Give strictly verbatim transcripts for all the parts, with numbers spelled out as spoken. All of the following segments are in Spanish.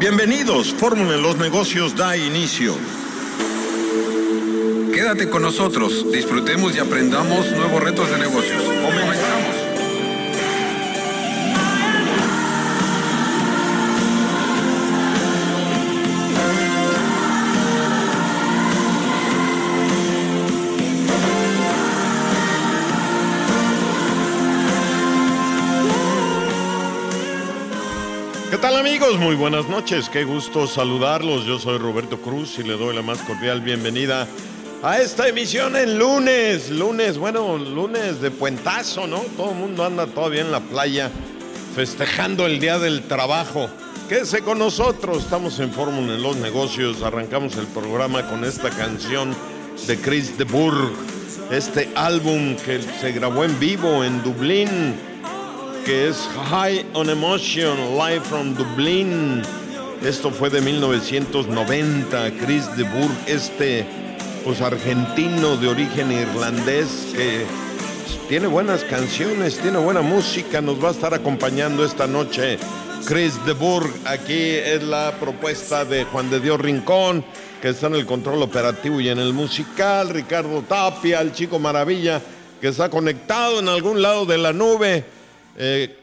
Bienvenidos, Fórmula en los Negocios da inicio. Quédate con nosotros, disfrutemos y aprendamos nuevos retos de negocios. Comenzamos. ¿Qué tal, amigos? Muy buenas noches, qué gusto saludarlos. Yo soy Roberto Cruz y le doy la más cordial bienvenida a esta emisión en lunes, lunes, bueno, lunes de puentazo, ¿no? Todo el mundo anda todavía en la playa festejando el Día del Trabajo. Quédese con nosotros, estamos en Fórmula en los Negocios. Arrancamos el programa con esta canción de Chris de Burgh, este álbum que se grabó en vivo en Dublín, que es High on Emotion, Live from Dublin. Esto fue de mil novecientos noventa. Chris de Burgh, este pues argentino de origen irlandés que tiene buenas canciones, tiene buena música, nos va a estar acompañando esta noche Chris de Burgh. Aquí es la propuesta de Juan de Dios Rincón, que está en el control operativo y en el musical, Ricardo Tapia, el Chico Maravilla, que está conectado en algún lado de la nube, Eh,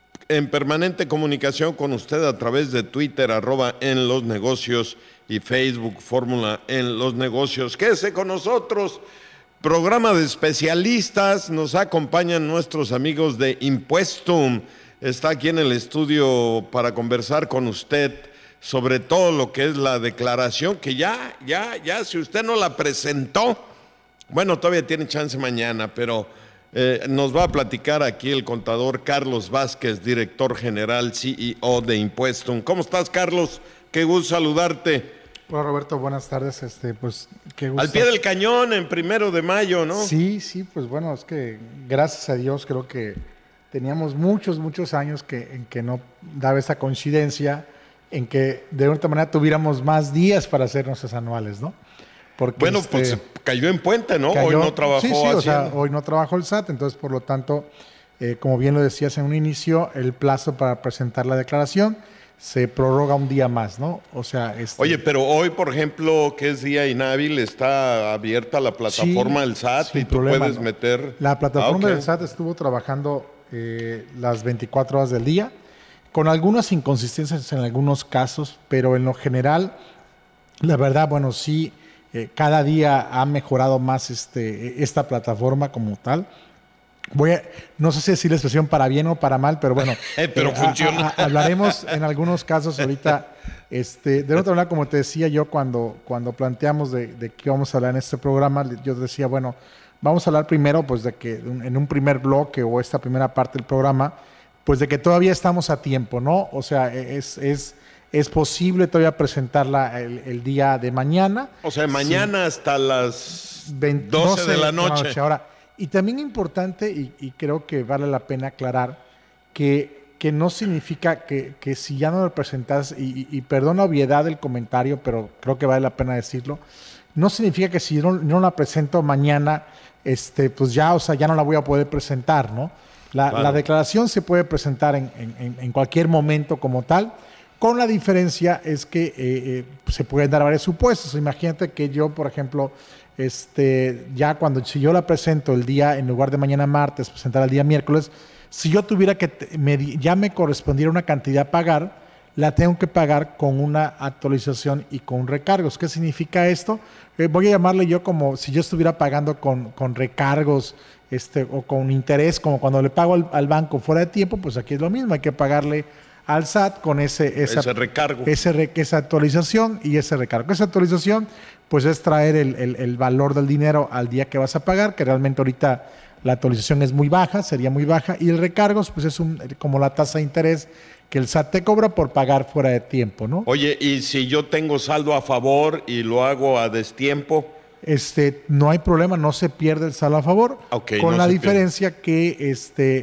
en permanente comunicación con usted a través de Twitter, arroba en los negocios, y Facebook, Fórmula en los Negocios. Quédese con nosotros, programa de especialistas, nos acompañan nuestros amigos de Impuestum. Está aquí en el estudio para conversar con usted sobre todo lo que es la declaración, que ya, ya, ya, si usted no la presentó, bueno, todavía tiene chance mañana, pero Eh, nos va a platicar aquí el contador Carlos Vázquez, director general, C E O de Impuestum. ¿Cómo estás, Carlos? Qué gusto saludarte. Hola, Roberto, buenas tardes. Este, pues, qué gusto. Al pie del cañón, en primero de mayo, ¿no? Sí, sí, pues bueno, es que gracias a Dios creo que teníamos muchos, muchos años que, en que no daba esa coincidencia, en que de otra manera tuviéramos más días para hacer nuestros anuales, ¿no? Porque bueno, este, pues cayó en puente, ¿no? Cayó, hoy no trabajó sí, sí, Hacienda. O sea, hoy no trabajó el S A T, entonces por lo tanto, eh, como bien lo decías en un inicio, el plazo para presentar la declaración se prorroga un día más, ¿no? O sea, este, Oye, pero hoy, por ejemplo, que es día inhábil, está abierta la plataforma sí, del S A T y tú problema, puedes ¿no? meter. La plataforma ah, okay. del S A T estuvo trabajando eh, las veinticuatro horas del día, con algunas inconsistencias en algunos casos, pero en lo general, la verdad, bueno, sí. Eh, cada día ha mejorado más este, esta plataforma como tal. Voy a, no sé si decir la expresión para bien o para mal, pero bueno, eh, pero eh, funciona. A, a, hablaremos en algunos casos ahorita. Este, de otra manera, como te decía yo cuando, cuando planteamos de, de qué vamos a hablar en este programa, yo decía, bueno, vamos a hablar primero pues de que en un primer bloque o esta primera parte del programa, pues de que todavía estamos a tiempo, ¿no? O sea, es... es Es posible todavía presentarla el, el día de mañana. O sea, mañana sí. Hasta las veinte, doce de la noche. noche. Ahora, y también importante, y, y creo que vale la pena aclarar, que, que no significa que, que si ya no lo presentas, y, y, y perdón la obviedad del comentario, pero creo que vale la pena decirlo, no significa que si yo no, no la presento mañana, este, pues ya, o sea, ya no la voy a poder presentar, ¿no? La, claro. la declaración se puede presentar en, en, en cualquier momento como tal. Con la diferencia es que eh, eh, se pueden dar varios supuestos. Imagínate que yo, por ejemplo, este, ya cuando si yo la presento el día, en lugar de mañana martes, presentar el día miércoles, si yo tuviera que, me, ya me correspondiera una cantidad a pagar, la tengo que pagar con una actualización y con recargos. ¿Qué significa esto? Eh, voy a llamarle yo como si yo estuviera pagando con, con recargos este, o con interés, como cuando le pago al, al banco fuera de tiempo, pues aquí es lo mismo, hay que pagarle al S A T con ese, esa, ese recargo, ese, esa actualización y ese recargo. Esa actualización, pues es traer el, el, el valor del dinero al día que vas a pagar, que realmente ahorita la actualización es muy baja, sería muy baja, y el recargo, pues es un, como la tasa de interés que el S A T te cobra por pagar fuera de tiempo, ¿no? Oye, y si yo tengo saldo a favor y lo hago a destiempo, este, no hay problema, no se pierde el saldo a favor, okay, con no la se diferencia pierde. que este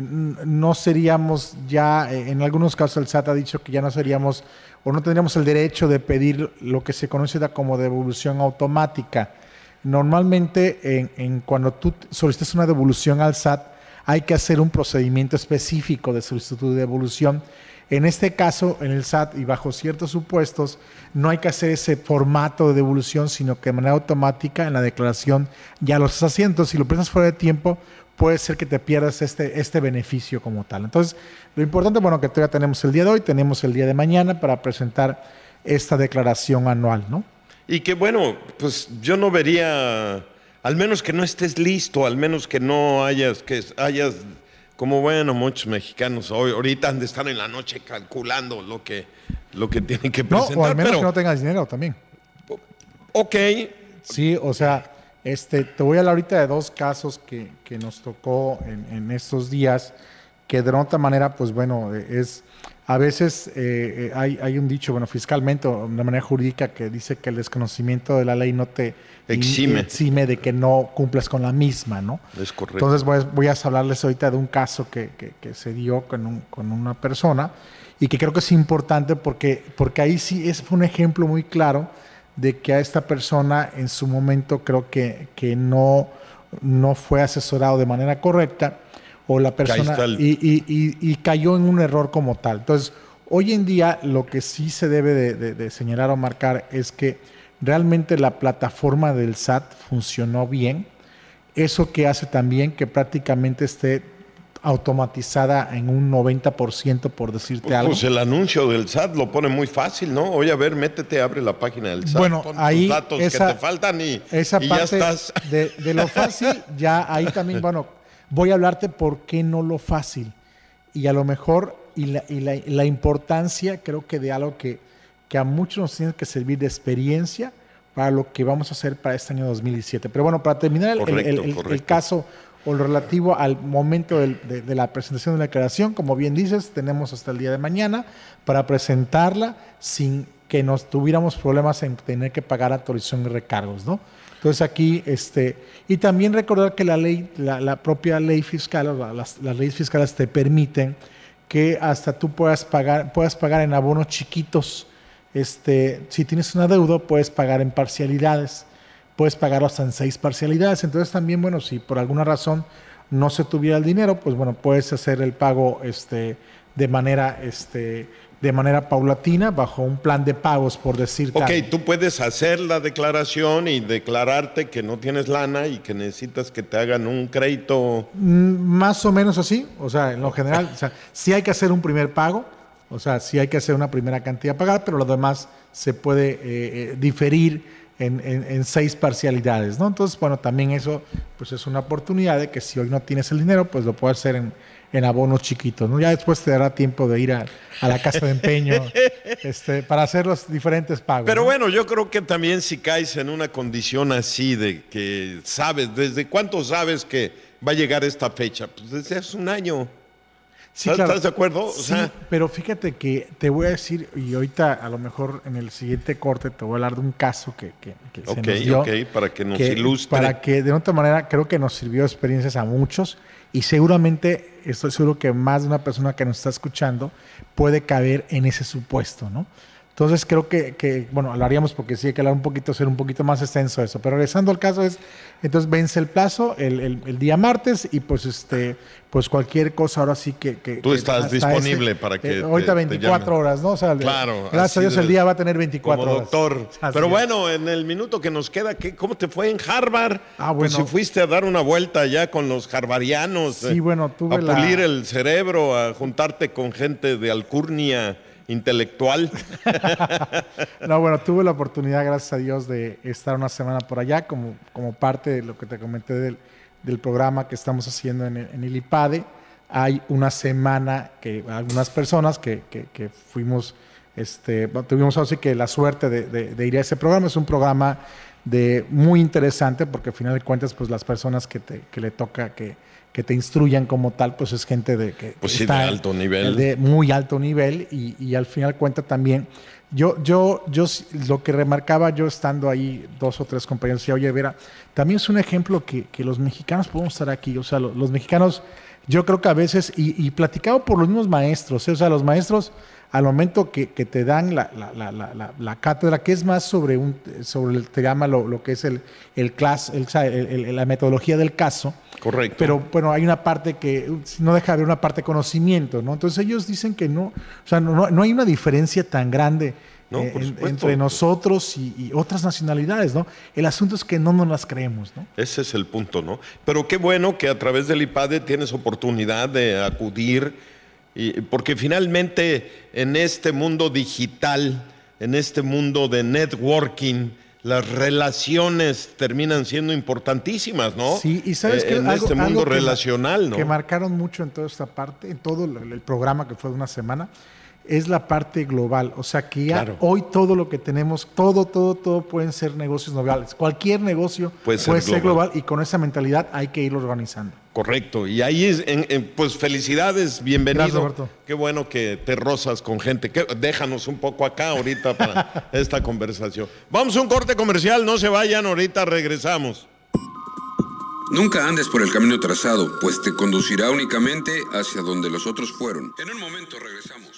no seríamos ya, en algunos casos el S A T ha dicho que ya no seríamos o no tendríamos el derecho de pedir lo que se conoce como devolución automática. Normalmente en, en cuando tú solicitas una devolución al S A T, hay que hacer un procedimiento específico de solicitud de devolución. En este caso, en el S A T y bajo ciertos supuestos, no hay que hacer ese formato de devolución, sino que de manera automática en la declaración ya lo estás haciendo. Entonces, si lo prestas fuera de tiempo, puede ser que te pierdas este, este beneficio como tal. Entonces, lo importante, bueno, que todavía tenemos el día de hoy, tenemos el día de mañana para presentar esta declaración anual, ¿no? Y que bueno, pues yo no vería, al menos que no estés listo, al menos que no hayas, que hayas... Como bueno, muchos mexicanos hoy, ahorita han de estar en la noche calculando lo que, lo que tienen que presentar. No, o al menos pero, que no tengas dinero también. Ok. Sí, o sea, este, te voy a hablar ahorita de dos casos que, que nos tocó en, en estos días, que de otra manera, pues bueno, es... A veces eh, hay, hay un dicho, bueno, fiscalmente o de manera jurídica que dice que el desconocimiento de la ley no te exime, exime de que no cumplas con la misma, ¿no? Es correcto. Entonces voy, voy a hablarles ahorita de un caso que, que, que se dio con, un, con una persona y que creo que es importante porque, porque ahí sí es, fue un ejemplo muy claro de que a esta persona en su momento creo que, que no, no fue asesorado de manera correcta o la persona el... y, y, y, y cayó en un error como tal. Entonces, hoy en día lo que sí se debe de, de, de señalar o marcar es que realmente la plataforma del S A T funcionó bien. Eso que hace también que prácticamente esté automatizada en un noventa por ciento, por decirte pues, algo. Pues el anuncio del S A T lo pone muy fácil, ¿no? Oye, a ver, métete, abre la página del S A T, bueno, pon ahí tus datos esa, que te faltan y, esa y parte ya estás. De, de lo fácil, ya ahí también, bueno... Voy a hablarte por qué no lo fácil y a lo mejor y la, y la, la importancia creo que de algo que, que a muchos nos tiene que servir de experiencia para lo que vamos a hacer para este año dos mil diecisiete. Pero bueno, para terminar el, correcto, el, el, el caso o lo relativo al momento del, de, de la presentación de la declaración, como bien dices, tenemos hasta el día de mañana para presentarla sin que nos tuviéramos problemas en tener que pagar autorización y recargos, ¿no? Entonces aquí, este, y también recordar que la ley, la, la propia ley fiscal, o la, las, las leyes fiscales te permiten que hasta tú puedas pagar, puedas pagar en abonos chiquitos. Este, si tienes una deuda, puedes pagar en parcialidades, puedes pagar hasta en seis parcialidades. Entonces también, bueno, si por alguna razón no se tuviera el dinero, pues bueno, puedes hacer el pago, este, de manera, este, de manera paulatina, bajo un plan de pagos, por decirte. Ok, algo. Tú puedes hacer la declaración y declararte que no tienes lana y que necesitas que te hagan un crédito. Más o menos así, o sea, en lo general, o sea, sí hay que hacer un primer pago, o sea, sí hay que hacer una primera cantidad a pagar, pero lo demás se puede eh, eh, diferir en, en, en seis parcialidades, ¿no? Entonces, bueno, también eso pues es una oportunidad de que si hoy no tienes el dinero, pues lo puedes hacer en en abonos chiquitos, ¿no? Ya después te dará tiempo de ir a, a la casa de empeño este, para hacer los diferentes pagos. Pero ¿no? bueno, yo creo que también si caes en una condición así de que sabes, ¿desde cuánto sabes que va a llegar esta fecha? Pues desde hace un año. Sí, ¿Estás, claro. ¿Estás de acuerdo? O sí, sea, pero fíjate que te voy a decir, y ahorita a lo mejor en el siguiente corte te voy a hablar de un caso que, que, que okay, se nos dio. Ok, para que nos que, ilustre. Para que de otra manera creo que nos sirvió de experiencias a muchos y seguramente estoy seguro que más de una persona que nos está escuchando puede caber en ese supuesto, ¿no? Entonces creo que, que, bueno, hablaríamos porque sí hay que hablar un poquito, ser un poquito más extenso eso. Pero regresando al caso es, entonces vence el plazo el, el, el día martes y pues este, pues cualquier cosa ahora sí que... que Tú estás que disponible ese, para que eh, Ahorita te, veinticuatro te horas, ¿no? O sea, claro, gracias a Dios de, el día va a tener veinticuatro como horas. doctor. Así Pero es. bueno, en el minuto que nos queda, ¿qué, ¿cómo te fue en Harvard? Ah, bueno. Pues si fuiste a dar una vuelta allá con los harvardianos. Sí, eh, bueno, tuve a pulir la... el cerebro, a juntarte con gente de alcurnia intelectual. No, bueno, tuve la oportunidad, gracias a Dios, de estar una semana por allá como, como parte de lo que te comenté del, del programa que estamos haciendo en el, en el IPADE. Hay una semana que algunas personas que, que, que fuimos, este, tuvimos así que la suerte de, de, de ir a ese programa. Es un programa de, muy interesante porque al final de cuentas, pues las personas que, te, que le toca que que te instruyan como tal, pues es gente de que, pues que sí, está de alto nivel. De muy alto nivel y, y al final cuenta también, yo, yo, yo lo que remarcaba yo estando ahí, dos o tres compañeros, decía, oye, Vera, también es un ejemplo que, que los mexicanos podemos estar aquí, o sea, los, los mexicanos, yo creo que a veces, y, y platicado por los mismos maestros, ¿eh? O sea, los maestros al momento que, que te dan la, la, la, la, la cátedra, que es más sobre, un, sobre el, te llama lo, lo que es el, el class, el, el, el, la metodología del caso. Correcto. Pero bueno, hay una parte que no deja de haber una parte de conocimiento, ¿no? Entonces ellos dicen que no, o sea, no, no hay una diferencia tan grande no, eh, en, entre nosotros y, y otras nacionalidades, ¿no? El asunto es que no nos las creemos, ¿no? Ese es el punto, ¿no? Pero qué bueno que a través del IPADE tienes oportunidad de acudir, y, porque finalmente en este mundo digital, en este mundo de networking, las relaciones terminan siendo importantísimas, ¿no? Sí, y sabes que eh, en algo, este mundo algo que relacional, ¿no? Que marcaron mucho en toda esta parte, en todo el, el programa que fue de una semana, es la parte global. O sea, que ya claro. hoy todo lo que tenemos, todo, todo, todo pueden ser negocios globales. Cualquier negocio puede, ser, puede global. ser global y con esa mentalidad hay que irlo organizando. Correcto. Y ahí, es, en, en, pues felicidades, bienvenido. Gracias, Roberto. Qué bueno que te rozas con gente. Que, déjanos un poco acá ahorita para esta conversación. Vamos a un corte comercial, no se vayan, ahorita regresamos. Nunca andes por el camino trazado, pues te conducirá únicamente hacia donde los otros fueron. En un momento regresamos.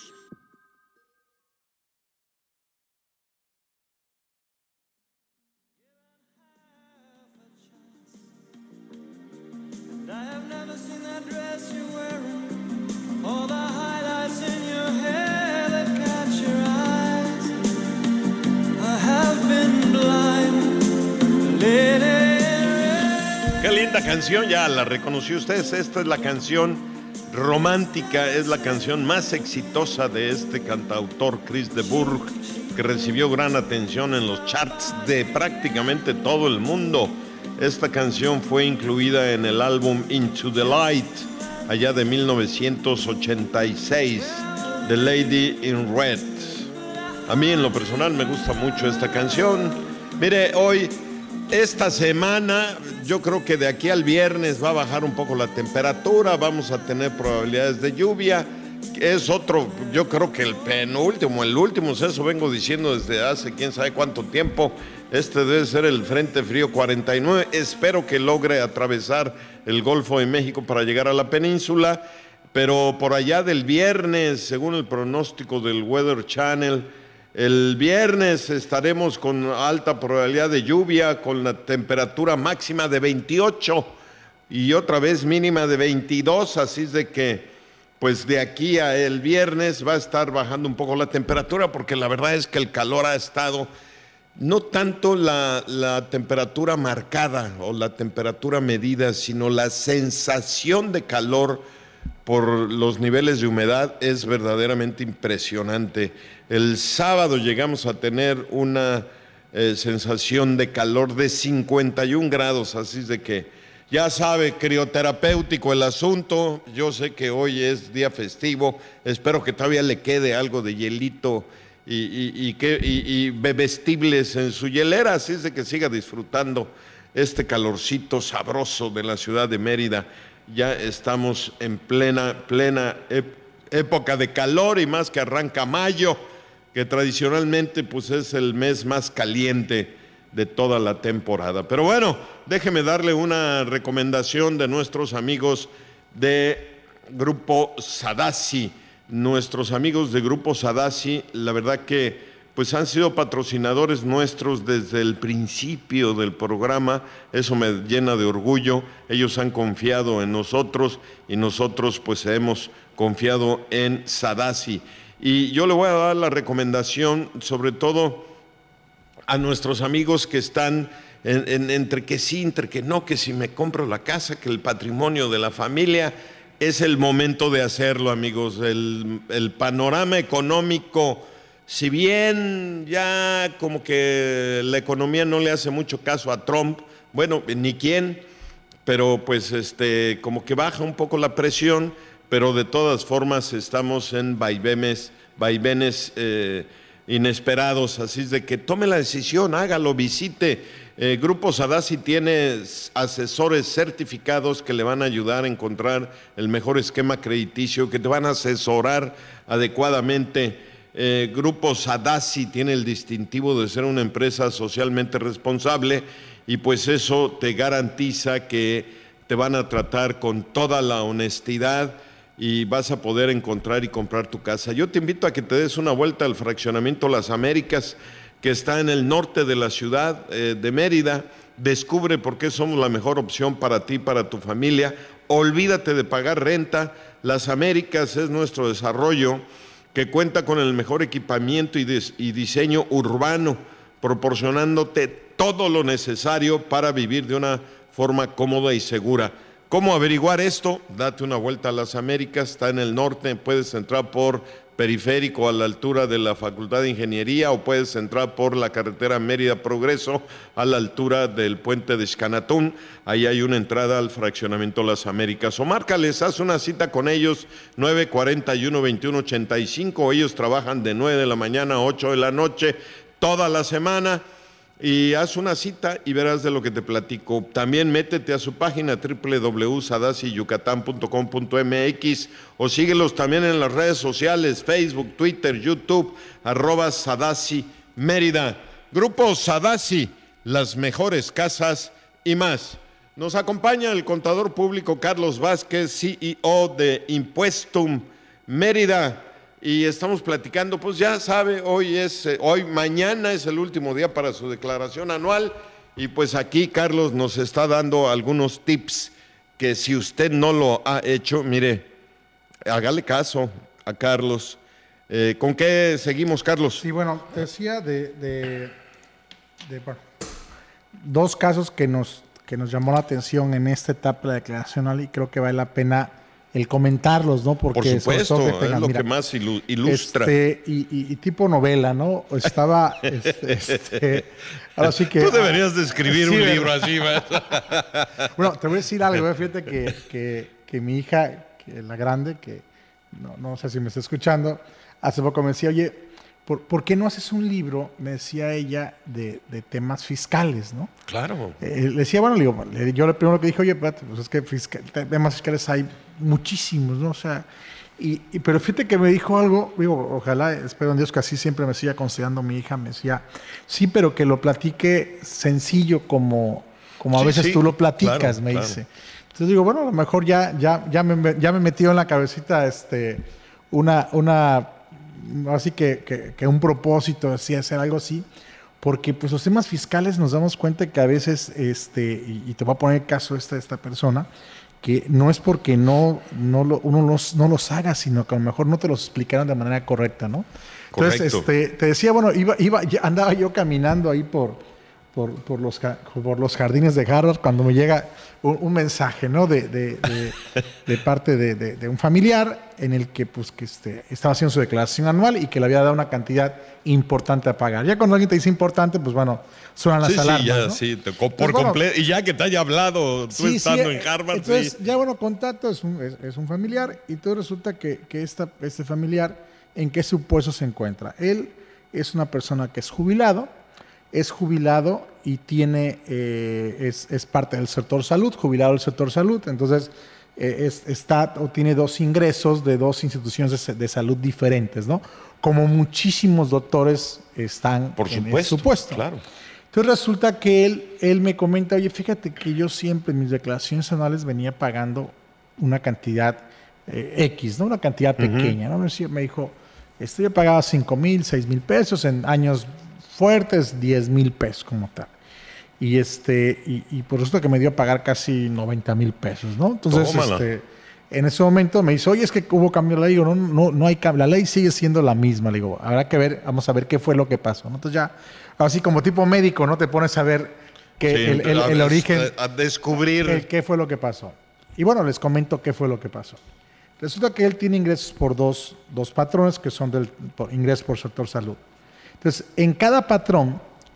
Qué linda canción, ya la reconoció ustedes. Esta es la canción romántica, es la canción más exitosa de este cantautor Chris de Burgh, que recibió gran atención en los charts de prácticamente todo el mundo. Esta canción fue incluida en el álbum Into the Light, allá de mil novecientos ochenta y seis, The Lady in Red. A mí en lo personal me gusta mucho esta canción. Mire, hoy, esta semana, yo creo que de aquí al viernes va a bajar un poco la temperatura, vamos a tener probabilidades de lluvia. Es otro, yo creo que el penúltimo, el último, eso vengo diciendo desde hace quién sabe cuánto tiempo. Este debe ser el Frente Frío cuarenta y nueve. Espero que logre atravesar el Golfo de México para llegar a la península. Pero por allá del viernes, según el pronóstico del Weather Channel, el viernes estaremos con alta probabilidad de lluvia, con la temperatura máxima de veintiocho y otra vez mínima de veintidós. Así es de que, pues de aquí a el viernes va a estar bajando un poco la temperatura, porque la verdad es que el calor ha estado, no tanto la, la temperatura marcada o la temperatura medida, sino la sensación de calor por los niveles de humedad es verdaderamente impresionante. El sábado llegamos a tener una eh, sensación de calor de cincuenta y un grados, así es de que ya sabe, crioterapéutico el asunto. Yo sé que hoy es día festivo, espero que todavía le quede algo de hielito y, y, y, que, y, y bebestibles en su hielera, así es de que siga disfrutando este calorcito sabroso de la ciudad de Mérida. Ya estamos en plena, plena época de calor, y más que arranca mayo, que tradicionalmente pues es el mes más caliente de toda la temporada. Pero bueno, déjeme darle una recomendación de nuestros amigos de Grupo Sadassi. Nuestros amigos de Grupo Sadassi, la verdad que pues han sido patrocinadores nuestros desde el principio del programa. Eso me llena de orgullo. Ellos han confiado en nosotros y nosotros pues hemos confiado en Sadassi. Y yo le voy a dar la recomendación, sobre todo a nuestros amigos que están en, en, entre que sí, entre que no, que si me compro la casa, que el patrimonio de la familia. Es el momento de hacerlo, amigos. El, el panorama económico, si bien ya como que la economía no le hace mucho caso a Trump, bueno, ni quién, pero pues este, como que baja un poco la presión, pero de todas formas estamos en vaivenes, vaivenes eh, inesperados, así es de que tome la decisión, hágalo, visite. Eh, Grupo Sadassi tiene asesores certificados que le van a ayudar a encontrar el mejor esquema crediticio, que te van a asesorar adecuadamente. Eh, Grupo Sadassi tiene el distintivo de ser una empresa socialmente responsable, y pues eso te garantiza que te van a tratar con toda la honestidad y vas a poder encontrar y comprar tu casa. Yo te invito a que te des una vuelta al fraccionamiento Las Américas, que está en el norte de la ciudad eh, de Mérida. Descubre por qué somos la mejor opción para ti, para tu familia. Olvídate de pagar renta. Las Américas es nuestro desarrollo que cuenta con el mejor equipamiento y, des- y diseño urbano, proporcionándote todo lo necesario para vivir de una forma cómoda y segura. ¿Cómo averiguar esto? Date una vuelta a Las Américas, está en el norte, puedes entrar por Periférico a la altura de la Facultad de Ingeniería o puedes entrar por la carretera Mérida Progreso a la altura del puente de Xcanatún. Ahí hay una entrada al fraccionamiento Las Américas. O márcales, haz una cita con ellos, nueve cuarenta y uno, veintiuno ochenta y cinco. Ellos trabajan de nueve de la mañana a ocho de la noche toda la semana. Y haz una cita y verás de lo que te platico. También métete a su página doble u doble u doble u punto sadasi yucatán punto com punto m x o síguelos también en las redes sociales, Facebook, Twitter, YouTube, arroba Sadasi Mérida. Grupo Sadasi, las mejores casas y más. Nos acompaña el contador público Carlos Vázquez, C E O de Impuestum Mérida. Y estamos platicando, pues ya sabe, hoy es, hoy, mañana es el último día para su declaración anual y pues aquí Carlos nos está dando algunos tips que si usted no lo ha hecho, mire, hágale caso a Carlos. Eh, ¿Con qué seguimos, Carlos? Sí, bueno, decía de, de, de bueno, dos casos que nos, que nos llamó la atención en esta etapa de la declaración anual y creo que vale la pena el comentarlos, ¿no? Porque por supuesto, sobre todo que tengan, es lo mira, que más ilu- ilustra. Este, y, y, y tipo novela, ¿no? Estaba, este, este, ahora sí que... Tú deberías de escribir sí, un ¿verdad? libro así, ¿verdad? Bueno, te voy a decir algo, fíjate que, que, que mi hija, que la grande, que no, no sé si me está escuchando, hace poco me decía, oye, ¿por, ¿por qué no haces un libro? Me decía ella, de, de temas fiscales, ¿no? Claro. Eh, le decía, bueno, le digo, le, yo lo primero que dije, oye, espérate, pues es que fiscal, temas fiscales hay muchísimos, ¿no? O sea, y, y, pero fíjate que me dijo algo, digo, ojalá, espero en Dios que así siempre me siga aconsejando mi hija, me decía, sí, pero que lo platique sencillo como, como a Sí, veces sí, tú lo platicas, claro, me claro. dice. Entonces digo, bueno, a lo mejor ya, ya, ya, me, ya me metió en la cabecita este, una, una, así que, que, que un propósito, así, hacer algo así, porque pues los temas fiscales nos damos cuenta que a veces, este, y, y te voy a poner el caso de esta, esta persona, que no es porque no, no lo, uno los, no los haga, sino que a lo mejor no te los explicaron de manera correcta, ¿no? Entonces, Correcto. este, te decía, bueno, iba, iba, andaba yo caminando ahí por, por, por, los, por los jardines de Harvard cuando me llega un, un mensaje, ¿no? De, de, de, de parte de, de, de un familiar en el que, pues, que este, estaba haciendo su declaración anual y que le había dado una cantidad importante a pagar. Ya cuando alguien te dice importante, pues bueno, suenan las Sí, alarmas, sí, ya, ¿no? sí, te- por Pues, bueno, completo. Y ya que te haya hablado, tú Sí, estando sí, en Harvard, entonces, sí. ya bueno, contacto es un, es, es un familiar y todo resulta que, que esta, este familiar, ¿en qué supuesto se encuentra? Él es una persona que es jubilado, es jubilado y tiene, eh, es, es parte del sector salud, jubilado del sector salud, entonces eh, es, está o tiene dos ingresos de dos instituciones de, de salud diferentes, ¿no? Como muchísimos doctores están Por en supuesto, ese supuesto. claro. Entonces resulta que él, él me comenta, oye, fíjate que yo siempre en mis declaraciones anuales venía pagando una cantidad eh, X, ¿no? Una cantidad pequeña, ¿no? Me decía- me dijo, este, yo pagaba cinco mil, seis mil pesos, en años fuertes diez mil pesos como tal. Y, este, y, y por eso que me dio a pagar casi noventa mil pesos, ¿no? Entonces, Tómala. este, en ese momento me dice, oye, es que hubo cambio de ley. Digo, no, no, no hay cambio, la ley sigue siendo la misma. Le digo, habrá que ver, vamos a ver qué fue lo que pasó, ¿no? Entonces ya, así como tipo médico, ¿no? Te pones a ver que Sí, el, el- a- el origen, A, a descubrir. el qué fue lo que pasó. Y bueno, les comento qué fue lo que pasó. Resulta que él tiene ingresos por dos, dos patrones que son del por, ingresos por sector salud. Entonces, en cada patrón,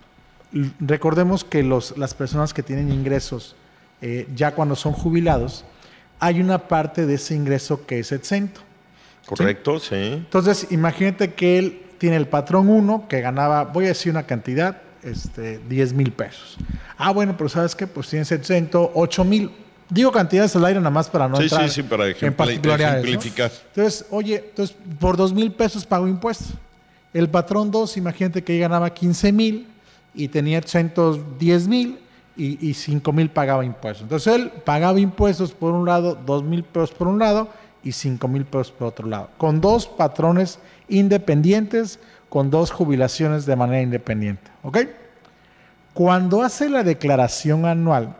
l- recordemos que los, las personas que tienen ingresos eh, ya cuando son jubilados, hay una parte de ese ingreso que es exento. Correcto, sí. Entonces, imagínate que él tiene el patrón uno que ganaba, voy a decir una cantidad, este, diez mil pesos. Ah, bueno, pero ¿sabes qué? Pues tienes exento ocho mil. Digo cantidades al aire nada más para no Sí, entrar sí, sí, para en ejempli- particularidades, ¿no? ejemplificar. Entonces, oye, entonces por dos mil pesos pago impuestos. El patrón dos, imagínate que ganaba quince mil y tenía exentos diez mil y, y cinco mil pagaba impuestos. Entonces él pagaba impuestos por un lado, dos mil pesos por un lado y cinco mil pesos por otro lado, con dos patrones independientes, con dos jubilaciones de manera independiente. ¿Ok? Cuando hace la declaración anual,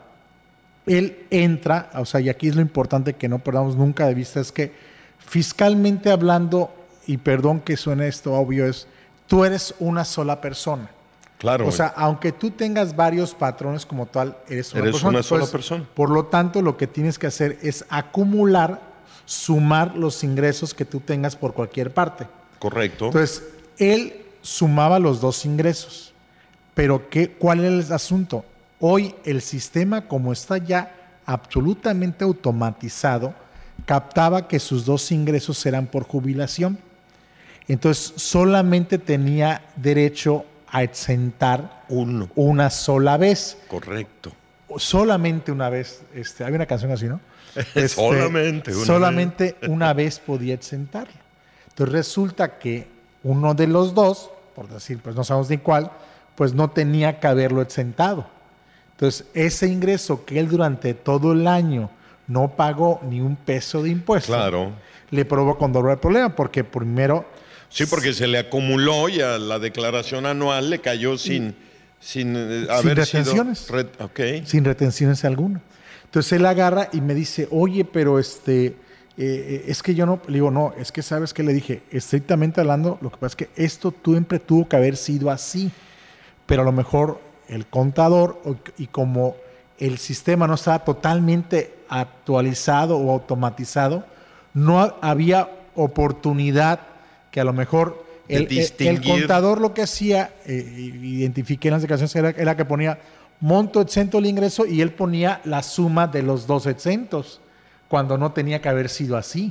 él entra, o sea, y aquí es lo importante que no perdamos nunca de vista, es que fiscalmente hablando, y perdón que suene esto obvio, es tú eres una sola persona. Claro. O sea, aunque tú tengas varios patrones como tal, eres una eres persona. una sola Entonces, persona. Por lo tanto, lo que tienes que hacer es acumular, sumar los ingresos que tú tengas por cualquier parte. Correcto. Entonces, él sumaba los dos ingresos. Pero ¿qué, ¿cuál era el asunto? Hoy el sistema, como está ya absolutamente automatizado, captaba que sus dos ingresos eran por jubilación. Entonces, solamente tenía derecho a exentar Uno. una sola vez. Correcto. Solamente una vez. Este, hay una canción así, ¿no? Este, solamente una solamente vez. una vez podía exentarlo. Entonces resulta que uno de los dos, por decir, pues no sabemos ni cuál, pues no tenía que haberlo exentado. Entonces, ese ingreso que él durante todo el año no pagó ni un peso de impuesto, Claro. le provocó un doble problema, porque primero... Sí, porque se le acumuló y a la declaración anual le cayó sin, sin eh, haber retenciones. sido... Re- okay. Sin retenciones alguna. Entonces él agarra y me dice, oye, pero este, eh, es que yo no, le digo, no, es que sabes que le dije, estrictamente hablando, lo que pasa es que esto siempre tuvo que haber sido así, pero a lo mejor el contador, y como el sistema no estaba totalmente actualizado o automatizado, no había oportunidad que a lo mejor el, el, el contador lo que hacía, eh, identifiqué en las declaraciones, era, era que ponía monto exento del ingreso y él ponía la suma de los dos exentos, cuando no tenía que haber sido así.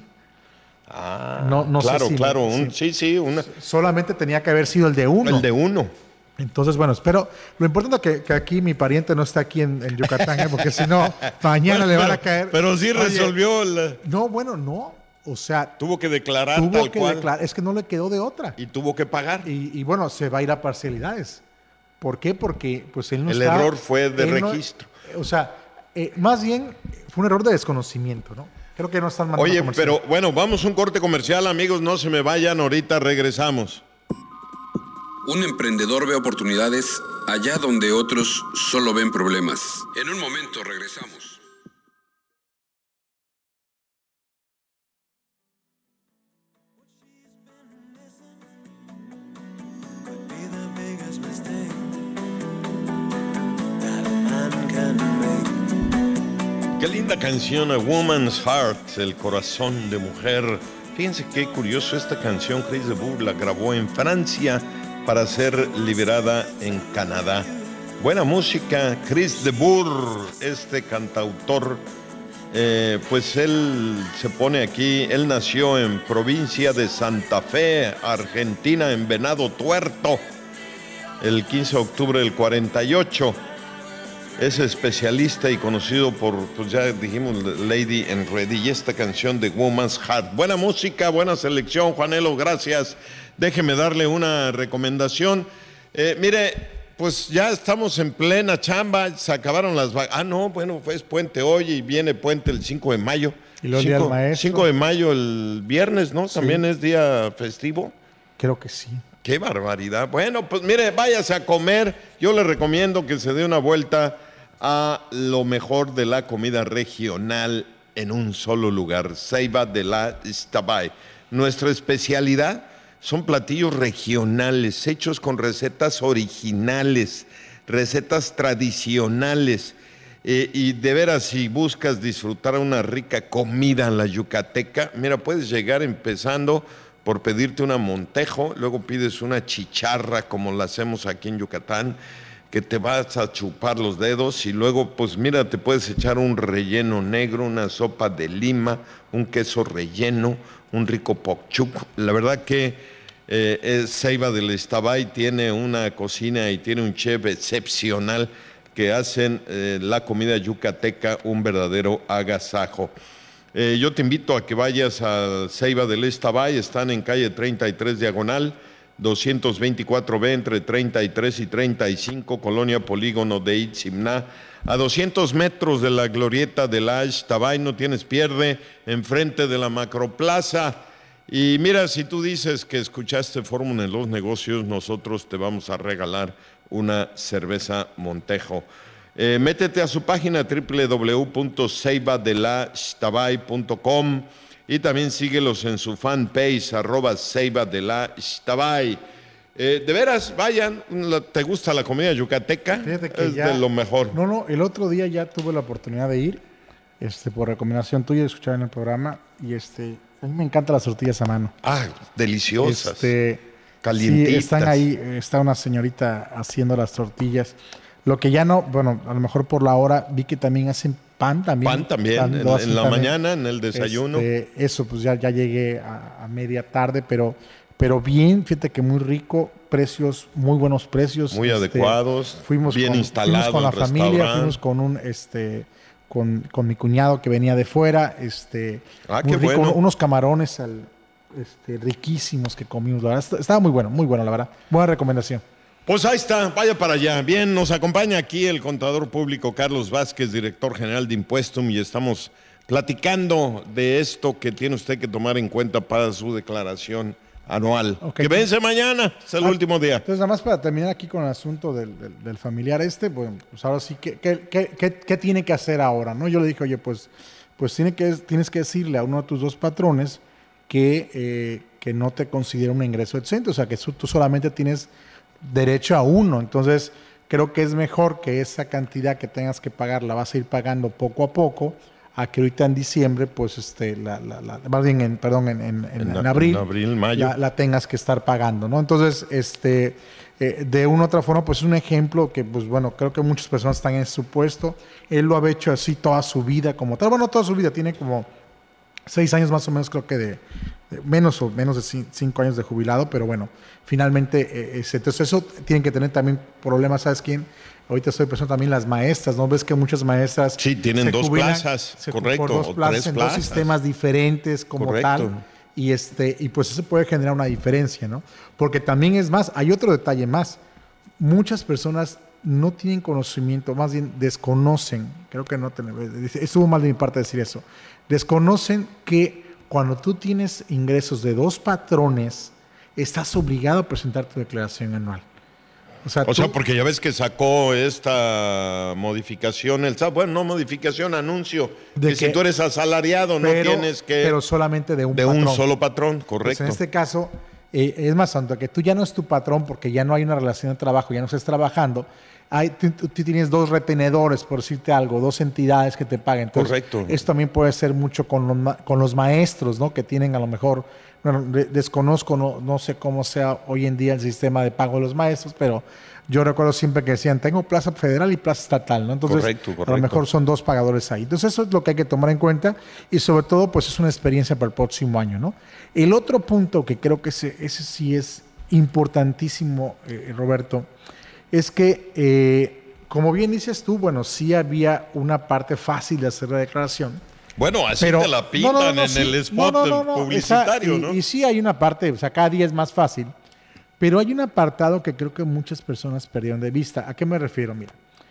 Ah, no, no claro, sé si claro. me, Un, si, sí, sí. Una, solamente tenía que haber sido el de uno. El de uno. Entonces, bueno, espero. Lo importante es que, que aquí mi pariente no está aquí en, en Yucatán, ¿eh? Porque si no, mañana bueno, le van pero, a caer. Pero sí resolvió. Oye, la... No, bueno, no. O sea, tuvo que declarar tuvo tal que cual. Declarar, es que no le quedó de otra. Y tuvo que pagar. Y, y bueno, se va a ir a parcialidades. ¿Por qué? Porque pues él no El está, error fue de registro. No, o sea, eh, más bien fue un error de desconocimiento, ¿no? Creo que no están mandando Oye, comercial. pero bueno, vamos a un corte comercial, amigos. No se me vayan, ahorita regresamos. Un emprendedor ve oportunidades allá donde otros solo ven problemas. En un momento regresamos. Qué linda canción, A Woman's Heart, el corazón de mujer. Fíjense qué curioso, esta canción Chris de Burgh la grabó en Francia para ser liberada en Canadá. Buena música, Chris de Burgh, este cantautor, eh, pues él se pone aquí, él nació en provincia de Santa Fe, Argentina, en Venado Tuerto, el quince de octubre del cuarenta y ocho. Es especialista y conocido por, pues ya dijimos, Lady in Red, y esta canción de Woman's Heart. Buena música, buena selección, Juanelo, gracias. Déjeme darle una recomendación. Eh, mire, pues ya estamos en plena chamba, se acabaron las vacaciones. Ah, no, bueno, pues puente hoy y viene puente el cinco de mayo. Y luego día del maestro. cinco de mayo el viernes, ¿no? Sí. También es día festivo. Creo que sí. Qué barbaridad. Bueno, pues mire, váyase a comer. Yo le recomiendo que se dé una vuelta a lo mejor de la comida regional en un solo lugar, Ceiba de la Iztabay. Nuestra especialidad son platillos regionales, hechos con recetas originales, recetas tradicionales. Eh, y de veras, si buscas disfrutar una rica comida en la yucateca, mira, puedes llegar empezando por pedirte una montejo, luego pides una chicharra como la hacemos aquí en Yucatán, que te vas a chupar los dedos, y luego, pues mira, te puedes echar un relleno negro, una sopa de lima, un queso relleno, un rico pokchuk. La verdad que eh, Ceiba del Iztabay tiene una cocina y tiene un chef excepcional que hacen eh, la comida yucateca un verdadero agasajo. Eh, yo te invito a que vayas a Ceiba del Iztabay, están en calle treinta y tres diagonal, doscientos veinticuatro B, entre treinta y tres y treinta y cinco, Colonia Polígono de Itzimná. a doscientos metros de la glorieta de la Ixtabay, no tienes pierde, enfrente de la Macroplaza. Y mira, si tú dices que escuchaste Fórmula en los Negocios, nosotros te vamos a regalar una cerveza Montejo. Eh, métete a su página doble u doble u doble u punto ceiba de la ixtabay punto com y también síguelos en su fanpage, arroba Ceiba de la Ixtabay. Eh, de veras, vayan, ¿te gusta la comida yucateca? Fíjate que es ya, de lo mejor. No, no, el otro día ya tuve la oportunidad de ir, este, por recomendación tuya, de escuchar en el programa, y este, a mí me encantan las tortillas a mano. Ah, deliciosas. Este, calientitas. Sí, están ahí, está una señorita haciendo las tortillas. Lo que ya no, bueno, a lo mejor por la hora vi que también hacen pan también. Pan también, pan, en, en la también. mañana, en el desayuno. Este, eso, pues ya, ya llegué a, a media tarde, pero, pero bien, fíjate que muy rico, precios, muy buenos precios. Muy este, adecuados, fuimos bien con, instalado fuimos con la el familia, restaurante. fuimos con un, este, con, con mi cuñado que venía de fuera, este, ah, muy qué rico, bueno. unos camarones al, este, riquísimos que comimos, la verdad, estaba muy bueno, muy bueno, la verdad. Buena recomendación. Pues ahí está, vaya para allá. Bien, nos acompaña aquí el contador público Carlos Vázquez, director general de Impuestum, y estamos platicando de esto que tiene usted que tomar en cuenta para su declaración anual. Okay. Que vence mañana, es el ah, último día. Entonces, nada más para terminar aquí con el asunto del, del, del familiar este, bueno, pues ahora sí, ¿qué, qué, qué, qué, qué tiene que hacer ahora? ¿No? Yo le dije, oye, pues, pues tiene que, tienes que decirle a uno de tus dos patrones que, eh, que no te considera un ingreso exento, o sea, que tú solamente tienes derecho a uno. Entonces creo que es mejor que esa cantidad que tengas que pagar la vas a ir pagando poco a poco, a que ahorita en diciembre, pues este, la, la, la, más bien en, perdón, en, en, en, en, en abril, en abril mayo. La, la tengas que estar pagando, ¿no? Entonces, este, eh, de una u otra forma, pues es un ejemplo que, pues bueno, creo que muchas personas están en su puesto. Él lo ha hecho así toda su vida como tal. Bueno, toda su vida, tiene como seis años más o menos, creo que de, de menos o menos de cinco años de jubilado, pero bueno, finalmente, eh, es, entonces eso tienen que tener también problemas, ¿sabes quién? Ahorita estoy pensando también las maestras, ¿no? Ves que muchas maestras sí, tienen dos plazas, se correcto, por dos plazas, tres en plazas. dos sistemas diferentes como correcto. tal, y, este, y pues eso puede generar una diferencia, ¿no? Porque también es más, hay otro detalle más, muchas personas no tienen conocimiento, más bien desconocen, creo que no tenemos, estuvo mal de mi parte decir eso, desconocen que cuando tú tienes ingresos de dos patrones, estás obligado a presentar tu declaración anual. O sea, o tú, sea, porque ya ves que sacó esta modificación, el bueno, no modificación, anuncio, de que, que si tú eres asalariado pero, no tienes que... Pero solamente de un de patrón. De un solo patrón, correcto. Pues en este caso, eh, es más, tanto que tú ya no es tu patrón porque ya no hay una relación de trabajo, ya no estás trabajando, hay, tú, tú tienes dos retenedores, por decirte algo, dos entidades que te paguen. Entonces, correcto. Esto también puede ser mucho con los, con los maestros, ¿no? Que tienen a lo mejor... Bueno, desconozco, no, no sé cómo sea hoy en día el sistema de pago de los maestros, pero yo recuerdo siempre que decían, tengo plaza federal y plaza estatal, ¿no? Entonces, correcto, correcto. a lo mejor son dos pagadores ahí. Entonces, eso es lo que hay que tomar en cuenta y sobre todo, pues es una experiencia para el próximo año, ¿no? El otro punto que creo que ese, ese sí es importantísimo, eh, Roberto, es que, eh, como bien dices tú, bueno, sí había una parte fácil de hacer la declaración. Bueno, así pero, te la pintan no, no, no, en sí, el spot no, no, no, publicitario, esa, y, ¿no? Y sí hay una parte, o sea, cada día es más fácil, pero hay un apartado que creo que muchas personas perdieron de vista. ¿A qué me refiero? Mira,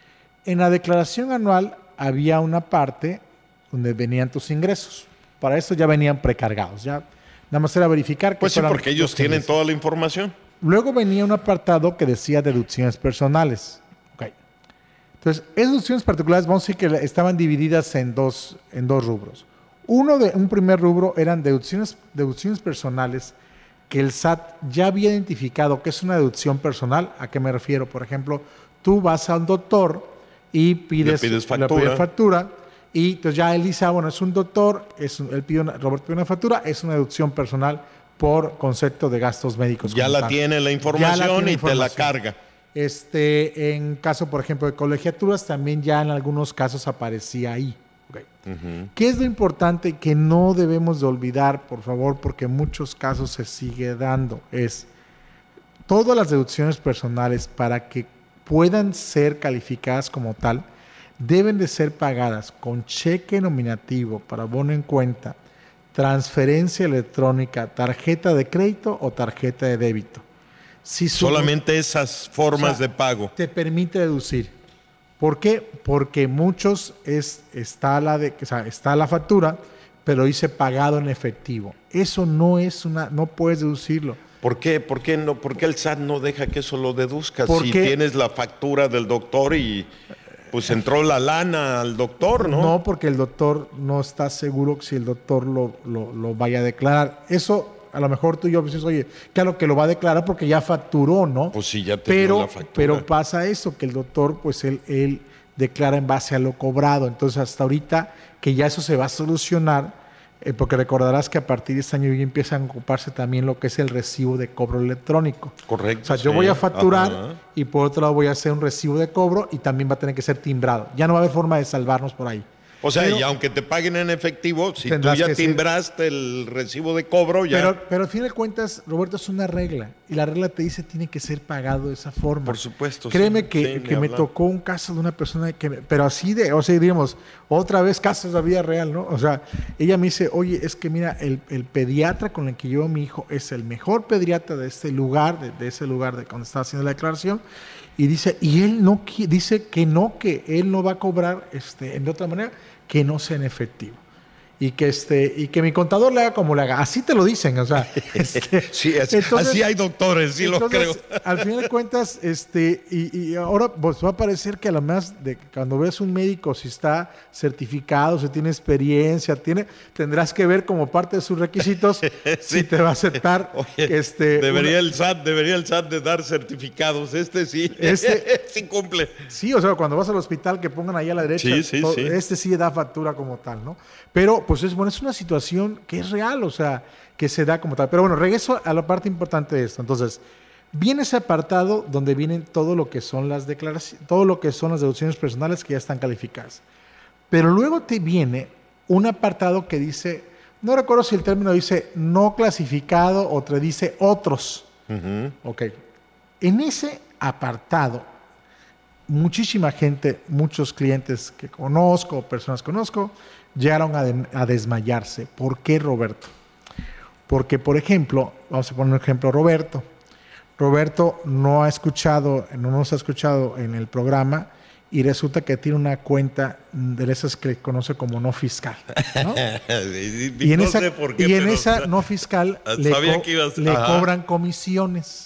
en la declaración anual había una parte donde venían tus ingresos. Para eso ya venían precargados, ya nada más era verificar que pues sí, porque ellos tienen ingresos. Toda la información. Luego venía un apartado que decía deducciones personales. Okay. Entonces, esas deducciones particulares, vamos a decir que estaban divididas en dos, en dos rubros. Uno de un primer rubro eran deducciones, deducciones personales que el S A T ya había identificado que es una deducción personal. ¿A qué me refiero? Por ejemplo, tú vas a un doctor y pides, le pides factura. Le pides factura y entonces ya él dice, ah, bueno, es un doctor, es un, él pide una, Roberto pide una factura, es una deducción personal por concepto de gastos médicos. Ya la tal. tiene la información la tiene y información. te la carga. Este, en caso, por ejemplo, de colegiaturas, también ya en algunos casos aparecía ahí. Okay. Uh-huh. ¿Qué es lo importante que no debemos de olvidar, por favor, porque en muchos casos se sigue dando? Es todas las deducciones personales, para que puedan ser calificadas como tal, deben de ser pagadas con cheque nominativo para bono en cuenta, transferencia electrónica, tarjeta de crédito o tarjeta de débito. Si solamente esas formas, o sea, de pago te permite deducir. ¿Por qué? Porque muchos es, está, la de, o sea, está la factura, pero dice pagado en efectivo. Eso no es una, no puedes deducirlo. ¿Por qué? ¿Por qué no? ¿Por qué el S A T no deja que eso lo deduzcas? Si Porque, tienes la factura del doctor y pues entró la lana al doctor, ¿no? No, porque el doctor no está seguro si el doctor lo, lo, lo vaya a declarar. Eso, a lo mejor tú y yo dices, oye, claro que lo va a declarar porque ya facturó, ¿no? Pues sí, ya te pero, dio la factura. Pero pasa eso, que el doctor, pues él, él declara en base a lo cobrado. Entonces, hasta ahorita que ya eso se va a solucionar, eh, porque recordarás que a partir de este año ya empiezan a ocuparse también lo que es el recibo de cobro electrónico. Correcto. O sea, yo sí. voy a facturar Ajá. y por otro lado voy a hacer un recibo de cobro y también va a tener que ser timbrado. Ya no va a haber forma de salvarnos por ahí. O sea, Pero, y aunque te paguen en efectivo, si tú tendrás ya que ser- timbraste el recibo de cobro, ya. Pero, pero al fin de cuentas, Roberto, es una regla. Y la regla te dice tiene que ser pagado de esa forma. Por supuesto. Créeme sí, que, sí, que ni me hablar. tocó un caso de una persona que, me- pero así de, o sea, diríamos, otra vez casos de la vida real, ¿no? O sea, ella me dice, oye, es que mira, el, el pediatra con el que llevo a mi hijo es el mejor pediatra de este lugar, de, de ese lugar de cuando estaba haciendo la declaración, y dice, y él no qui- dice que no, que él no va a cobrar este, de otra manera, que no sea en efectivo. Y que este, y que mi contador le haga como le haga. Así te lo dicen, o sea. Este, Sí, es- entonces- así hay doctores, sí lo entonces, creo. al final de cuentas, este, y, y ahora pues va a parecer que además de cuando ves un médico, si está certificado, si tiene experiencia, tiene, tendrás que ver como parte de sus requisitos si te va a aceptar. Oye, este, debería una- el S A T, debería el S A T de dar certificados. Este sí, Este- sí cumple. Sí, o sea, cuando vas al hospital que pongan ahí a la derecha, Sí, sí, todo- sí. este sí da factura como tal, ¿no? Pero, pues es bueno, es una situación que es real, o sea, que se da como tal. Pero bueno, regreso a la parte importante de esto. Entonces, viene ese apartado donde vienen todo lo que son las declaraciones, todo lo que son las deducciones personales que ya están calificadas. Pero luego te viene un apartado que dice, no recuerdo si el término dice no clasificado o te dice otros. Ujú. Ok. En ese apartado, muchísima gente, muchos clientes que conozco, personas que conozco, llegaron a, de- a desmayarse. ¿Por qué, Roberto? Porque, por ejemplo, vamos a poner un ejemplo, Roberto. Roberto no ha escuchado, no nos ha escuchado en el programa y resulta que tiene una cuenta de esas que conoce como no fiscal, ¿no? Sí, Y en no esa, sé por qué, y en pero- esa no fiscal le, Sabía co- que ibas- le Ajá. cobran comisiones.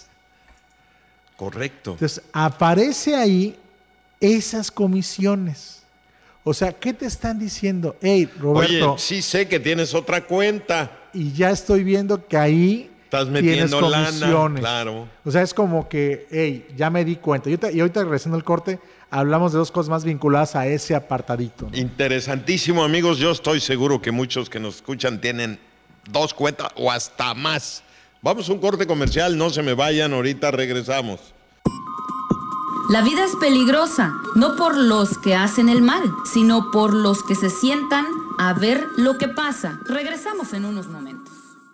Correcto. Entonces, aparece ahí esas comisiones. O sea, ¿qué te están diciendo? Hey, Roberto, Oye, sí sé que tienes otra cuenta. y ya estoy viendo que ahí Estás tienes metiendo lana. comisiones. Claro. O sea, es como que, hey, ya me di cuenta. Y ahorita, y ahorita regresando al corte, hablamos de dos cosas más vinculadas a ese apartadito, ¿no? Interesantísimo, amigos. Yo estoy seguro que muchos que nos escuchan tienen dos cuentas o hasta más. Vamos a un corte comercial, no se me vayan, ahorita regresamos. La vida es peligrosa, no por los que hacen el mal, sino por los que se sientan a ver lo que pasa. Regresamos en unos momentos.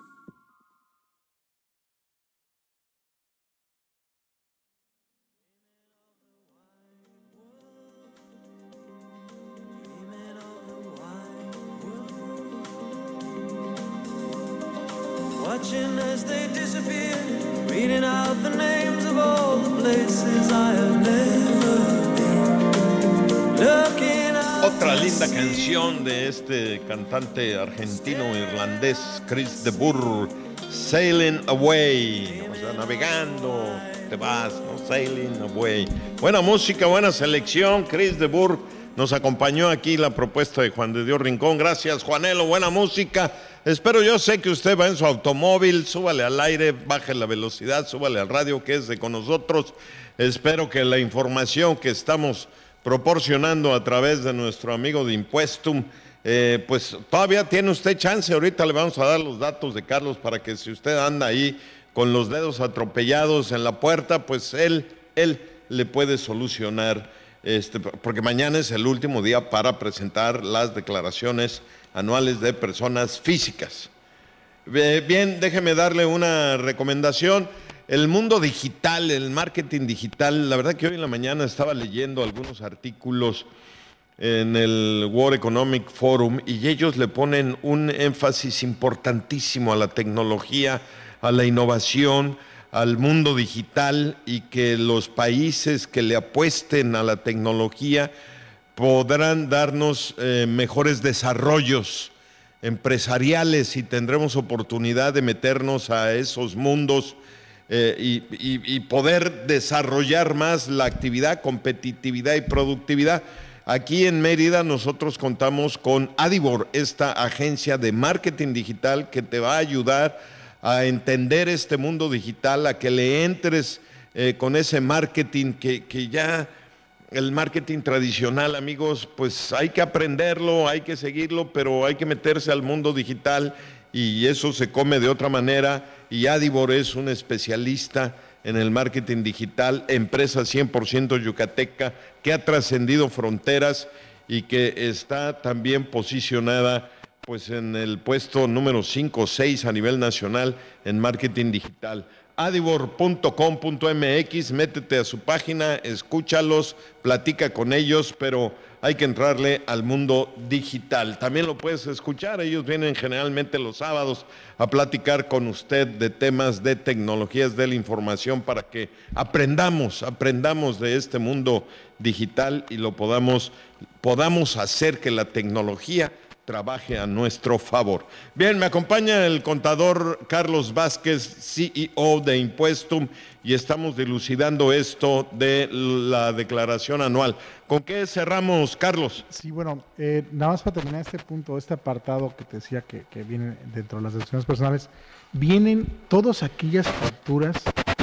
Watching as they disappear, reading out the names of all the places I have never been. Looking out Otra to linda see canción de este cantante argentino-irlandés, Chris de Burgh, Sailing Away, o sea, navegando, te vas, ¿no? Sailing Away. Buena música, buena selección, Chris de Burgh. Nos acompañó aquí la propuesta de Juan de Dios Rincón. Gracias, Juanelo, buena música. Espero, yo sé que usted va en su automóvil, súbale al aire, baje la velocidad, súbale al radio, quédese con nosotros. Espero que la información que estamos proporcionando a través de nuestro amigo de Impuestum, eh, pues todavía tiene usted chance. Ahorita le vamos a dar los datos de Carlos para que si usted anda ahí con los dedos atropellados en la puerta, pues él, él le puede solucionar. Este, porque mañana es el último día para presentar las declaraciones anuales de personas físicas. Bien, déjeme darle una recomendación. El mundo digital, el marketing digital, la verdad que hoy en la mañana estaba leyendo algunos artículos en el World Economic Forum y ellos le ponen un énfasis importantísimo a la tecnología, a la innovación, al mundo digital y que los países que le apuesten a la tecnología podrán darnos eh, mejores desarrollos empresariales y tendremos oportunidad de meternos a esos mundos eh, y, y, y poder desarrollar más la actividad, competitividad y productividad. Aquí en Mérida nosotros contamos con Adibor, esta agencia de marketing digital que te va a ayudar a entender este mundo digital, a que le entres eh, con ese marketing que, que ya... El marketing tradicional, amigos, pues hay que aprenderlo, hay que seguirlo, pero hay que meterse al mundo digital y eso se come de otra manera. Y Adibor es un especialista en el marketing digital, empresa cien por ciento yucateca que ha trascendido fronteras y que está también posicionada pues en el puesto número cinco o seis a nivel nacional en marketing digital. adibor punto com punto m x, métete a su página, escúchalos, platica con ellos, pero hay que entrarle al mundo digital. También lo puedes escuchar, ellos vienen generalmente los sábados a platicar con usted de temas de tecnologías de la información para que aprendamos, aprendamos de este mundo digital y lo podamos, podamos hacer que la tecnología trabaje a nuestro favor. Bien, me acompaña el contador Carlos Vázquez, C E O de Impuestum, y estamos dilucidando esto de la declaración anual. ¿Con qué cerramos, Carlos? Sí, bueno, eh, nada más para terminar este punto, este apartado que te decía que, que viene dentro de las deducciones personales, vienen todas aquellas facturas,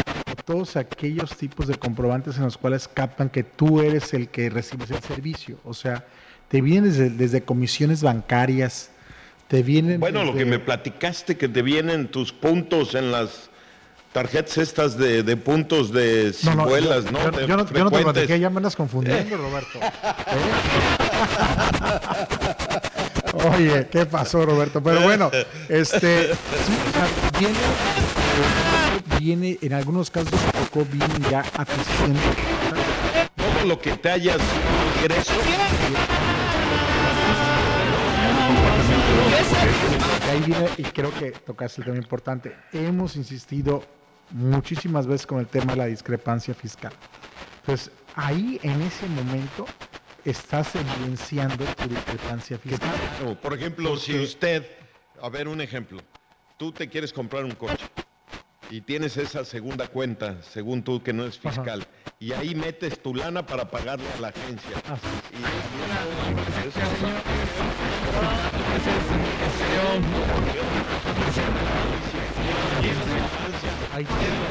todos aquellos tipos de comprobantes en los cuales captan que tú eres el que recibes el servicio, o sea, te vienen desde, desde comisiones bancarias, te vienen... Bueno, desde... lo que me platicaste, que te vienen tus puntos en las tarjetas estas de, de puntos de cibuelas, no, ¿no? Yo, ¿no? yo, yo, no yo no te platiqué, ya me andas confundiendo, Roberto. ¿Eh? Oye, ¿qué pasó, Roberto? Pero bueno, este... Sí, o sea, viene, viene, en algunos casos, poco viene ya atención. Todo lo que te hayas ingreso... Ahí viene, y creo que tocaste el tema importante. Hemos insistido muchísimas veces con el tema de la discrepancia fiscal. Entonces, ahí en ese momento estás evidenciando tu discrepancia fiscal. Por ejemplo, Porque... si usted, a ver un ejemplo, tú te quieres comprar un coche y tienes esa segunda cuenta, según tú, que no es fiscal, ajá, y ahí metes tu lana para pagarle a la agencia. Ah, sí. Y ahí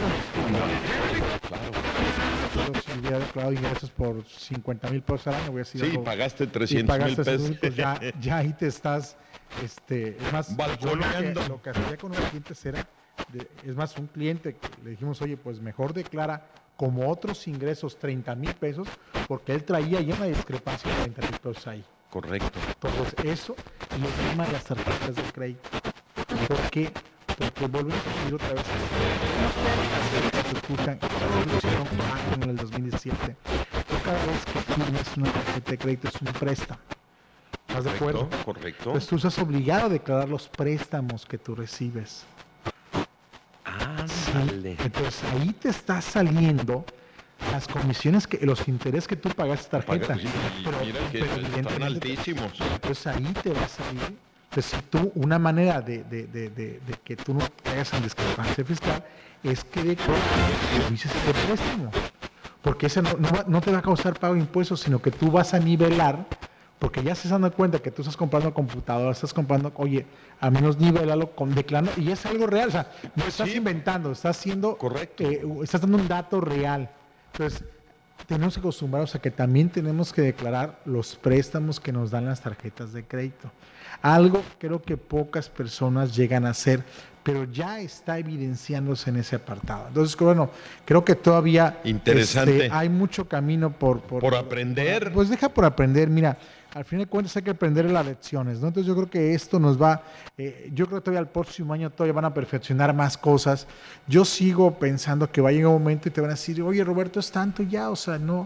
claro. Yo si hubiera declarado ingresos por cincuenta mil pesos al año, voy a decir, sí, algo, pagaste trescientos mil pesos. Pues ya, ya ahí te estás, este, es más, yo lo que, lo que hacía con un cliente era, de, es más, un cliente que le dijimos, oye, pues mejor declara como otros ingresos treinta mil pesos, porque él traía ya una discrepancia de treinta mil pesos ahí. Correcto. Entonces, eso y el tema de las tarjetas de crédito. ¿Por qué? Porque volvemos a decir otra vez, se escuchan, lo hicieron en el dos mil diecisiete. Cada vez que firmes una tarjeta de crédito es un préstamo. ¿Estás de acuerdo? Correcto. Entonces tú estás obligado a declarar los préstamos que tú recibes. Ah, sí. Dale. Entonces ahí te está saliendo las comisiones, que los intereses que tú pagaste tarjeta. Paga, sí, pero, mira que pero están altísimos. Entonces ahí te va a salir. Entonces, si tú, una manera de, de, de, de, de que tú no caigas en discrepancia fiscal es que de que revises el préstamo. Porque ese no, no, va, no te va a causar pago de impuestos, sino que tú vas a nivelar, porque ya se están dando cuenta que tú estás comprando computadora, estás comprando, oye, al menos nivelalo con declarando, y es algo real, o sea, no estás sí. inventando, estás haciendo, correcto, eh, estás dando un dato real. Entonces, tenemos que acostumbrarnos a que también tenemos que declarar los préstamos que nos dan las tarjetas de crédito. Algo creo que pocas personas llegan a hacer, pero ya está evidenciándose en ese apartado. Entonces, bueno, creo que todavía interesante. Este, hay mucho camino por, por, por aprender. Por, pues deja por aprender, mira, al fin de cuentas hay que aprender las lecciones, ¿no? Entonces yo creo que esto nos va, eh, yo creo que todavía el próximo año todavía van a perfeccionar más cosas. Yo sigo pensando que va a llegar un momento y te van a decir, oye Roberto, es tanto ya, o sea, no,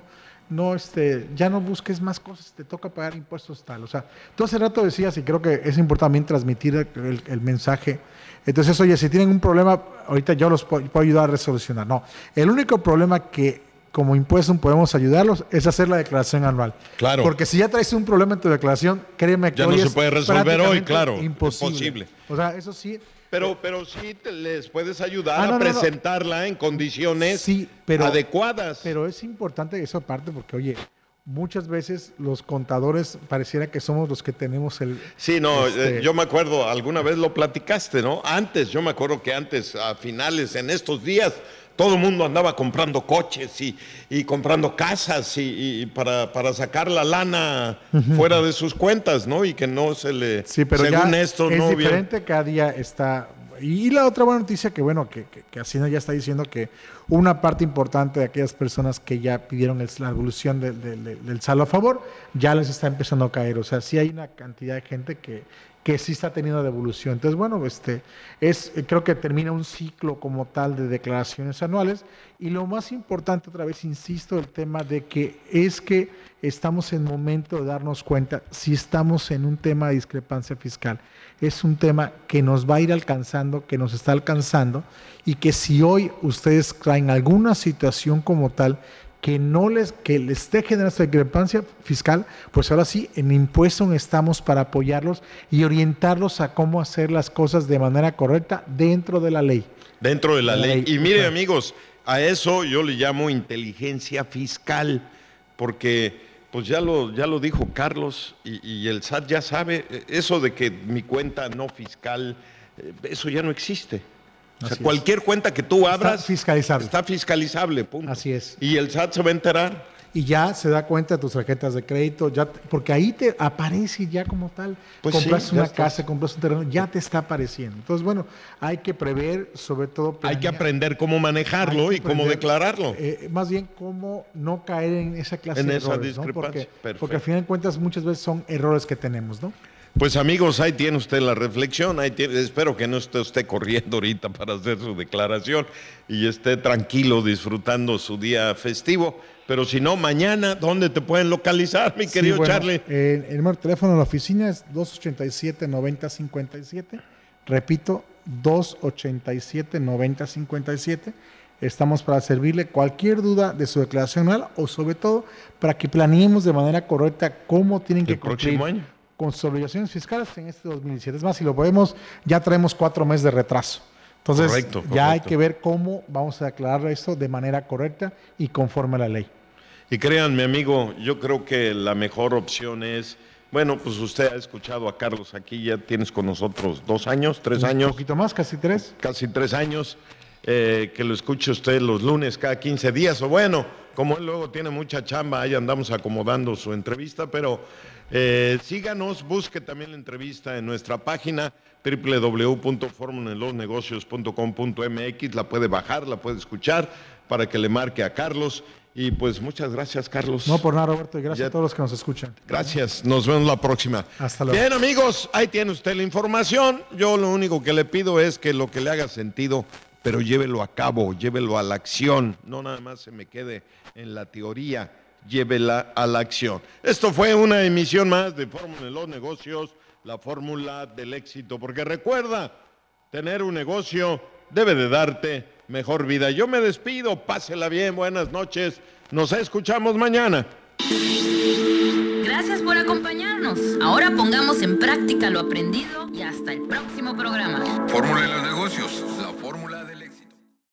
no, este, ya no busques más cosas, te toca pagar impuestos tal. O sea, tú hace rato decías, y creo que es importante también transmitir el, el, el mensaje. Entonces, oye, si tienen un problema, ahorita yo los puedo, puedo ayudar a resolucionar. No, el único problema que como impuesto podemos ayudarlos es hacer la declaración anual. Claro. Porque si ya traes un problema en tu declaración, créeme que ya hoy no se es puede resolver hoy, claro. Imposible. Es posible. O sea, eso sí. Pero, pero sí te les puedes ayudar Ah, no, a no, no. presentarla en condiciones Sí, pero- adecuadas. Pero es importante eso aparte porque, oye, muchas veces los contadores pareciera que somos los que tenemos el... Sí, no, este, eh, yo me acuerdo, alguna vez lo platicaste, ¿no? Antes, yo me acuerdo que antes, a finales, en estos días, todo el mundo andaba comprando coches y, y comprando casas y, y para, para sacar la lana fuera de sus cuentas, ¿no? Y que no se le... Sí, pero según ya esto, es no bien. diferente, cada día está... Y la otra buena noticia que, bueno, que, que, que Hacienda ya está diciendo que una parte importante de aquellas personas que ya pidieron el- la devolución de- de- de- del saldo a favor, ya les está empezando a caer. O sea, sí hay una cantidad de gente que, que sí está teniendo devolución. Entonces, bueno, este es creo que termina un ciclo como tal de declaraciones anuales. Y lo más importante, otra vez insisto, el tema de que es que estamos en momento de darnos cuenta si estamos en un tema de discrepancia fiscal. Es un tema que nos va a ir alcanzando, que nos está alcanzando, y que si hoy ustedes traen alguna situación como tal que no les, que les esté generando esta discrepancia fiscal, pues ahora sí, en Impuesto estamos para apoyarlos y orientarlos a cómo hacer las cosas de manera correcta dentro de la ley. Dentro de la ley. Y mire, Ajá. amigos, a eso yo le llamo inteligencia fiscal, porque pues ya lo, ya lo dijo Carlos y, y el S A T ya sabe, eh, eso de que mi cuenta no fiscal, eh, eso ya no existe. O sea, Así es. cualquier cuenta que tú abras Está fiscalizable. está fiscalizable, punto. Así es. Y el S A T se va a enterar. Y ya se da cuenta de tus tarjetas de crédito, ya, porque ahí te aparece ya como tal. Pues compras sí, ya una está. casa, compras un terreno, ya te está apareciendo. Entonces, bueno, hay que prever, sobre todo... Hay que planear. aprender cómo manejarlo Hay y que cómo aprender, declararlo. eh, más bien, cómo no caer en esa clase En de esa errores, ¿no? discrepancia. Porque, Perfecto. porque al final de cuentas muchas veces son errores que tenemos, ¿no? Pues amigos, ahí tiene usted la reflexión, ahí tiene, espero que no esté usted corriendo ahorita para hacer su declaración y esté tranquilo disfrutando su día festivo, pero si no, mañana, ¿dónde te pueden localizar, mi Sí, querido bueno, Charlie? eh, el número de teléfono de la oficina es dos ochenta y siete, noventa cincuenta y siete. Repito, dos ochenta y siete, noventa cincuenta y siete. Estamos para servirle cualquier duda de su declaración anual o sobre todo para que planeemos de manera correcta cómo tienen que El próximo cumplir año. con sus obligaciones fiscales en este dos mil diecisiete. Es más, si lo podemos, ya traemos cuatro meses de retraso. Entonces, Correcto, ya hay correcto. que ver cómo vamos a declarar esto de manera correcta y conforme a la ley. Y créanme, amigo, yo creo que la mejor opción es, bueno, pues usted ha escuchado a Carlos aquí, ya tienes con nosotros dos años, tres Un años. poquito más, casi tres. Casi tres años, eh, que lo escuche usted los lunes cada quince días, o bueno, como él luego tiene mucha chamba, ahí andamos acomodando su entrevista, pero eh, síganos, busque también la entrevista en nuestra página doble u doble u doble u punto fórmula en los negocios punto com punto m x, la puede bajar, la puede escuchar para que le marque a Carlos, y pues muchas gracias, Carlos. No por nada, Roberto, y gracias Ya- a todos los que nos escuchan. Gracias, nos vemos la próxima. Hasta luego. Bien, amigos, ahí tiene usted la información. Yo lo único que le pido es que lo que le haga sentido, pero llévelo a cabo, llévelo a la acción. No nada más se me quede en la teoría, llévela a la acción. Esto fue una emisión más de Fórmula de los Negocios, la fórmula del éxito. Porque recuerda, tener un negocio debe de darte mejor vida. Yo me despido, pásela bien, buenas noches. Nos escuchamos mañana. Gracias por acompañarnos. Ahora pongamos en práctica lo aprendido y hasta el próximo programa. Fórmula de los negocios.